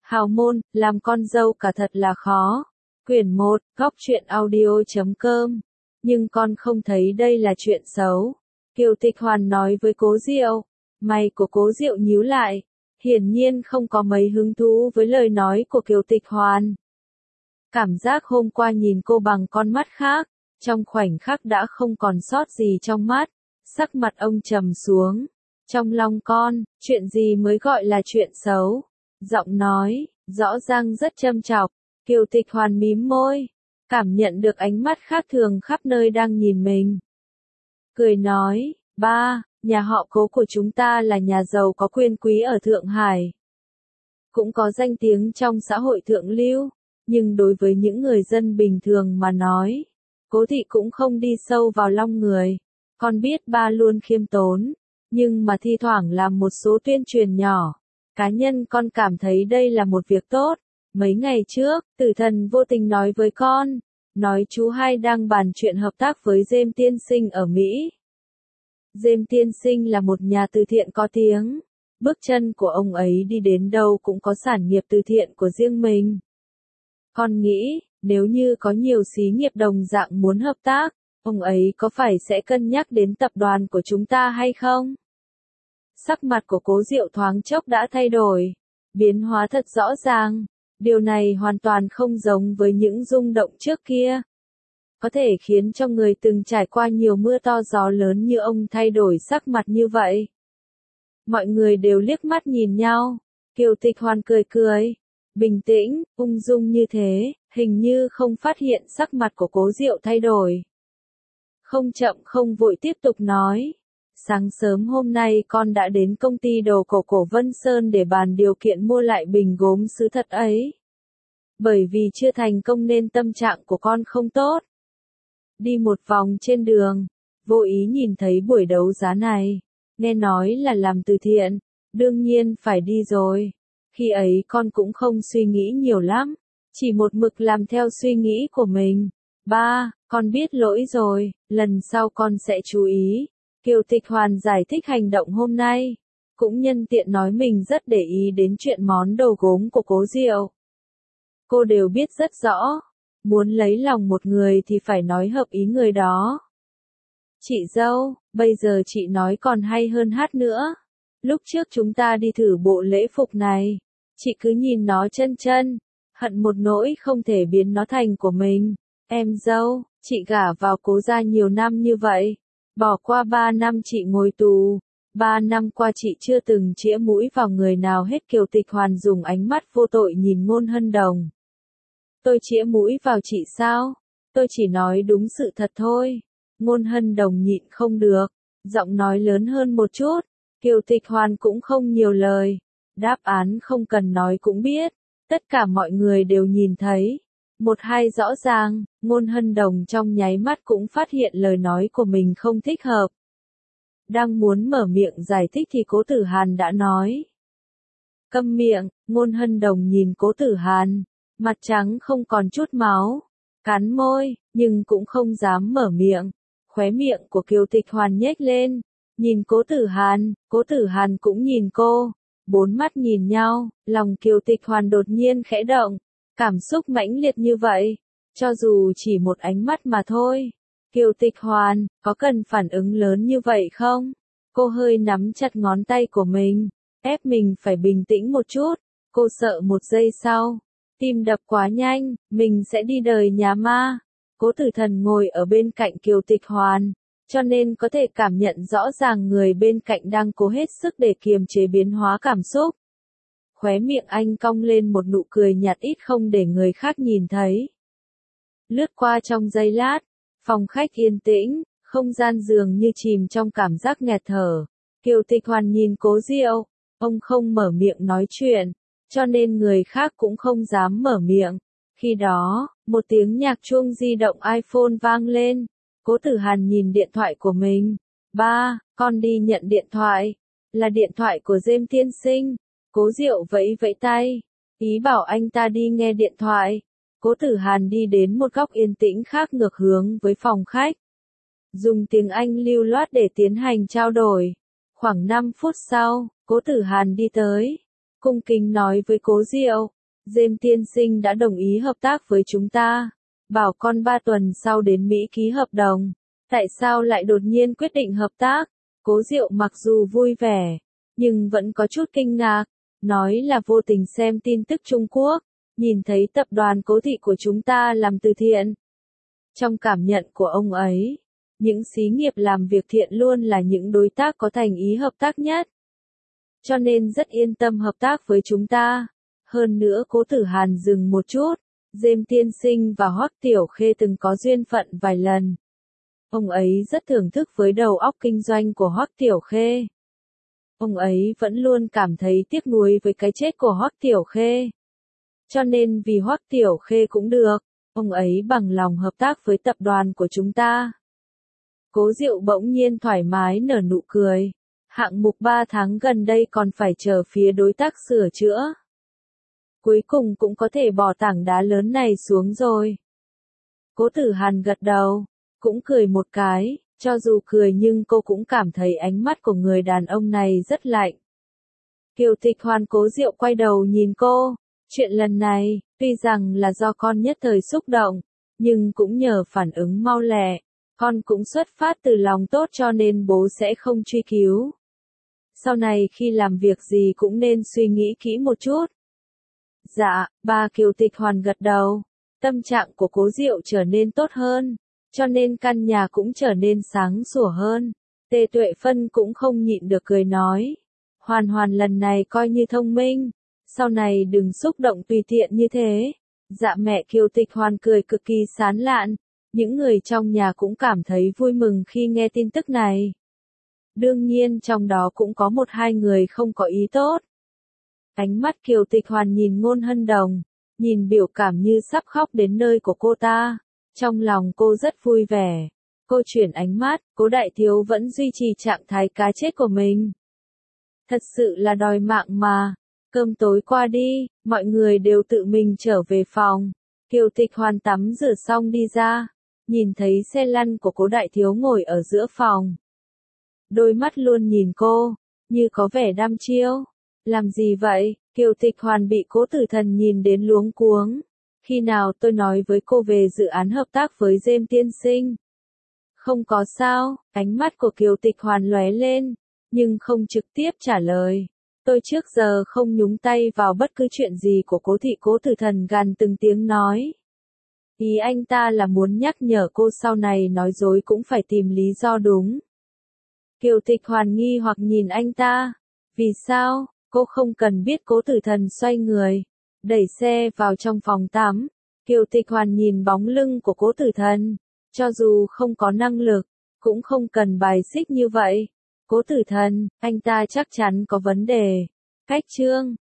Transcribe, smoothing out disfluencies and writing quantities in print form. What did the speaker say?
Hào môn, làm con dâu cả thật là khó. Quyển 1, góc truyện audio.com. Nhưng con không thấy đây là chuyện xấu. Kiều Tịch Hoàn nói với Cố Diệu. Mày của Cố Diệu nhíu lại. Hiển nhiên không có mấy hứng thú với lời nói của Kiều Tịch Hoàn. Cảm giác hôm qua nhìn cô bằng con mắt khác, trong khoảnh khắc đã không còn sót gì trong mắt. Sắc mặt ông trầm xuống. Trong lòng con, chuyện gì mới gọi là chuyện xấu? Giọng nói, rõ ràng rất châm chọc. Kiều Tịch Hoàn mím môi, cảm nhận được ánh mắt khác thường khắp nơi đang nhìn mình. Cười nói, ba, nhà họ Cố của chúng ta là nhà giàu có quyền quý ở Thượng Hải. Cũng có danh tiếng trong xã hội thượng lưu, nhưng đối với những người dân bình thường mà nói, Cố thị cũng không đi sâu vào lòng người. Con biết ba luôn khiêm tốn, nhưng mà thi thoảng làm một số tuyên truyền nhỏ. Cá nhân con cảm thấy đây là một việc tốt. Mấy ngày trước, Tử Thần vô tình nói với con, nói chú hai đang bàn chuyện hợp tác với James Tiên Sinh ở Mỹ. James Tiên Sinh là một nhà từ thiện có tiếng. Bước chân của ông ấy đi đến đâu cũng có sản nghiệp từ thiện của riêng mình. Con nghĩ, nếu như có nhiều xí nghiệp đồng dạng muốn hợp tác, ông ấy có phải sẽ cân nhắc đến tập đoàn của chúng ta hay không? Sắc mặt của Cố Diệu thoáng chốc đã thay đổi, biến hóa thật rõ ràng. Điều này hoàn toàn không giống với những rung động trước kia. Có thể khiến cho người từng trải qua nhiều mưa to gió lớn như ông thay đổi sắc mặt như vậy. Mọi người đều liếc mắt nhìn nhau. Kiều Tịch Hoàn cười cười, bình tĩnh, ung dung như thế, hình như không phát hiện sắc mặt của Cố Diệu thay đổi. Không chậm không vội tiếp tục nói. Sáng sớm hôm nay con đã đến công ty đồ cổ Vân Sơn để bàn điều kiện mua lại bình gốm sứ thật ấy. Bởi vì chưa thành công nên tâm trạng của con không tốt. Đi một vòng trên đường, vô ý nhìn thấy buổi đấu giá này. Nghe nói là làm từ thiện, đương nhiên phải đi rồi. Khi ấy con cũng không suy nghĩ nhiều lắm, chỉ một mực làm theo suy nghĩ của mình. Ba, con biết lỗi rồi, lần sau con sẽ chú ý. Kiều Tịch Hoàn giải thích hành động hôm nay, cũng nhân tiện nói mình rất để ý đến chuyện món đồ gốm của Cố Diệu. Cô đều biết rất rõ, muốn lấy lòng một người thì phải nói hợp ý người đó. Chị dâu, bây giờ chị nói còn hay hơn hát nữa. Lúc trước chúng ta đi thử bộ lễ phục này, chị cứ nhìn nó chân chân, hận một nỗi không thể biến nó thành của mình. Em dâu, chị gả vào Cố gia nhiều năm như vậy. Bỏ qua 3 năm chị ngồi tù, 3 năm qua chị chưa từng chĩa mũi vào người nào hết. Kiều Tịch Hoàn dùng ánh mắt vô tội nhìn Ngôn Hân Đồng. Tôi chĩa mũi vào chị sao? Tôi chỉ nói đúng sự thật thôi. Ngôn Hân Đồng nhịn không được, giọng nói lớn hơn một chút. Kiều Tịch Hoàn cũng không nhiều lời. Đáp án không cần nói cũng biết. Tất cả mọi người đều nhìn thấy. Một hai rõ ràng, Ngôn Hân Đồng trong nháy mắt cũng phát hiện lời nói của mình không thích hợp. Đang muốn mở miệng giải thích thì Cố Tử Hàn đã nói. Câm miệng, Ngôn Hân Đồng nhìn Cố Tử Hàn, mặt trắng không còn chút máu, cắn môi, nhưng cũng không dám mở miệng. Khóe miệng của Kiều Tịch Hoàn nhếch lên, nhìn Cố Tử Hàn cũng nhìn cô, bốn mắt nhìn nhau, lòng Kiều Tịch Hoàn đột nhiên khẽ động. Cảm xúc mãnh liệt như vậy, cho dù chỉ một ánh mắt mà thôi. Kiều Tịch Hoàn, có cần phản ứng lớn như vậy không? Cô hơi nắm chặt ngón tay của mình, ép mình phải bình tĩnh một chút. Cô sợ một giây sau, tim đập quá nhanh, mình sẽ đi đời nhà ma. Cố Tử Thần ngồi ở bên cạnh Kiều Tịch Hoàn, cho nên có thể cảm nhận rõ ràng người bên cạnh đang cố hết sức để kiềm chế biến hóa cảm xúc. Khóe miệng anh cong lên một nụ cười nhạt ít không để người khác nhìn thấy. Lướt qua trong giây lát, phòng khách yên tĩnh, không gian dường như chìm trong cảm giác nghẹt thở. Kiều Tịch Hoàn nhìn Cố Diệu, ông không mở miệng nói chuyện, cho nên người khác cũng không dám mở miệng. Khi đó, một tiếng nhạc chuông di động iPhone vang lên. Cố Tử Hàn nhìn điện thoại của mình. Ba, con đi nhận điện thoại. Là điện thoại của James Tiên Sinh. Cố Diệu vẫy vẫy tay, ý bảo anh ta đi nghe điện thoại. Cố Tử Hàn đi đến một góc yên tĩnh khác ngược hướng với phòng khách. Dùng tiếng Anh lưu loát để tiến hành trao đổi. Khoảng 5 phút sau, Cố Tử Hàn đi tới. cung kính nói với Cố Diệu, Diêm tiên sinh đã đồng ý hợp tác với chúng ta, bảo con 3 tuần sau đến Mỹ ký hợp đồng. Tại sao lại đột nhiên quyết định hợp tác? Cố Diệu mặc dù vui vẻ, nhưng vẫn có chút kinh ngạc, nói là vô tình xem tin tức Trung Quốc, nhìn thấy tập đoàn Cố thị của chúng ta làm từ thiện. Trong cảm nhận của ông ấy, những xí nghiệp làm việc thiện luôn là những đối tác có thành ý hợp tác nhất. Cho nên rất yên tâm hợp tác với chúng ta. Hơn nữa Cố Tử Hàn dừng một chút, Diêm tiên sinh và Hoắc Tiểu Khê từng có duyên phận vài lần. Ông ấy rất thưởng thức với đầu óc kinh doanh của Hoắc Tiểu Khê. Ông ấy vẫn luôn cảm thấy tiếc nuối với cái chết của Hoắc Tiểu Khê. Cho nên vì Hoắc Tiểu Khê cũng được, ông ấy bằng lòng hợp tác với tập đoàn của chúng ta. Cố Diệu bỗng nhiên thoải mái nở nụ cười. Hạng mục 3 tháng gần đây còn phải chờ phía đối tác sửa chữa. Cuối cùng cũng có thể bỏ tảng đá lớn này xuống rồi. Cố Tử Hàn gật đầu, cũng cười một cái, cho dù cười nhưng cô cũng cảm thấy ánh mắt của người đàn ông này rất lạnh. Kiều Tịch Hoàn Cố Diệu quay đầu nhìn cô, chuyện lần này, tuy rằng là do con nhất thời xúc động, nhưng cũng nhờ phản ứng mau lẹ, con cũng xuất phát từ lòng tốt cho nên bố sẽ không truy cứu. Sau này khi làm việc gì cũng nên suy nghĩ kỹ một chút. Dạ, bà Kiều Tịch Hoàn gật đầu, tâm trạng của Cố Diệu trở nên tốt hơn, cho nên căn nhà cũng trở nên sáng sủa hơn. Tề Tuệ Phân cũng không nhịn được cười nói, Hoàn Hoàn lần này coi như thông minh, sau này đừng xúc động tùy tiện như thế. Dạ mẹ Kiều Tịch Hoàn cười cực kỳ sán lạn, những người trong nhà cũng cảm thấy vui mừng khi nghe tin tức này. Đương nhiên trong đó cũng có 1-2 người không có ý tốt. Ánh mắt Kiều Tịch Hoàn nhìn Ngôn Hân Đồng, nhìn biểu cảm như sắp khóc đến nơi của cô ta. Trong lòng cô rất vui vẻ. Cô chuyển ánh mắt, Cố Đại Thiếu vẫn duy trì trạng thái cá chết của mình. Thật sự là đòi mạng mà. Cơm tối qua đi, mọi người đều tự mình trở về phòng. Kiều Tịch Hoàn tắm rửa xong đi ra, nhìn thấy xe lăn của Cố Đại Thiếu ngồi ở giữa phòng. Đôi mắt luôn nhìn cô, như có vẻ đăm chiêu. Làm gì vậy? Kiều Tịch Hoàn bị Cố Tử Thần nhìn đến luống cuống. Khi nào tôi nói với cô về dự án hợp tác với Diêm tiên sinh? Không có sao, ánh mắt của Kiều Tịch Hoàn lóe lên, nhưng không trực tiếp trả lời. Tôi trước giờ không nhúng tay vào bất cứ chuyện gì của Cố thị. Cố Tử Thần gằn từng tiếng nói. Ý anh ta là muốn nhắc nhở cô sau này nói dối cũng phải tìm lý do đúng. Kiều Tịch Hoàn nghi hoặc nhìn anh ta. Vì sao? Cô không cần biết. Cố Tử Thần xoay người, đẩy xe vào trong phòng tắm. Kiều Tịch Hoàn nhìn bóng lưng của Cố Tử Thần. Cho dù không có năng lực, cũng không cần bài xích như vậy. Cố Tử Thần, anh ta chắc chắn có vấn đề. Cách chương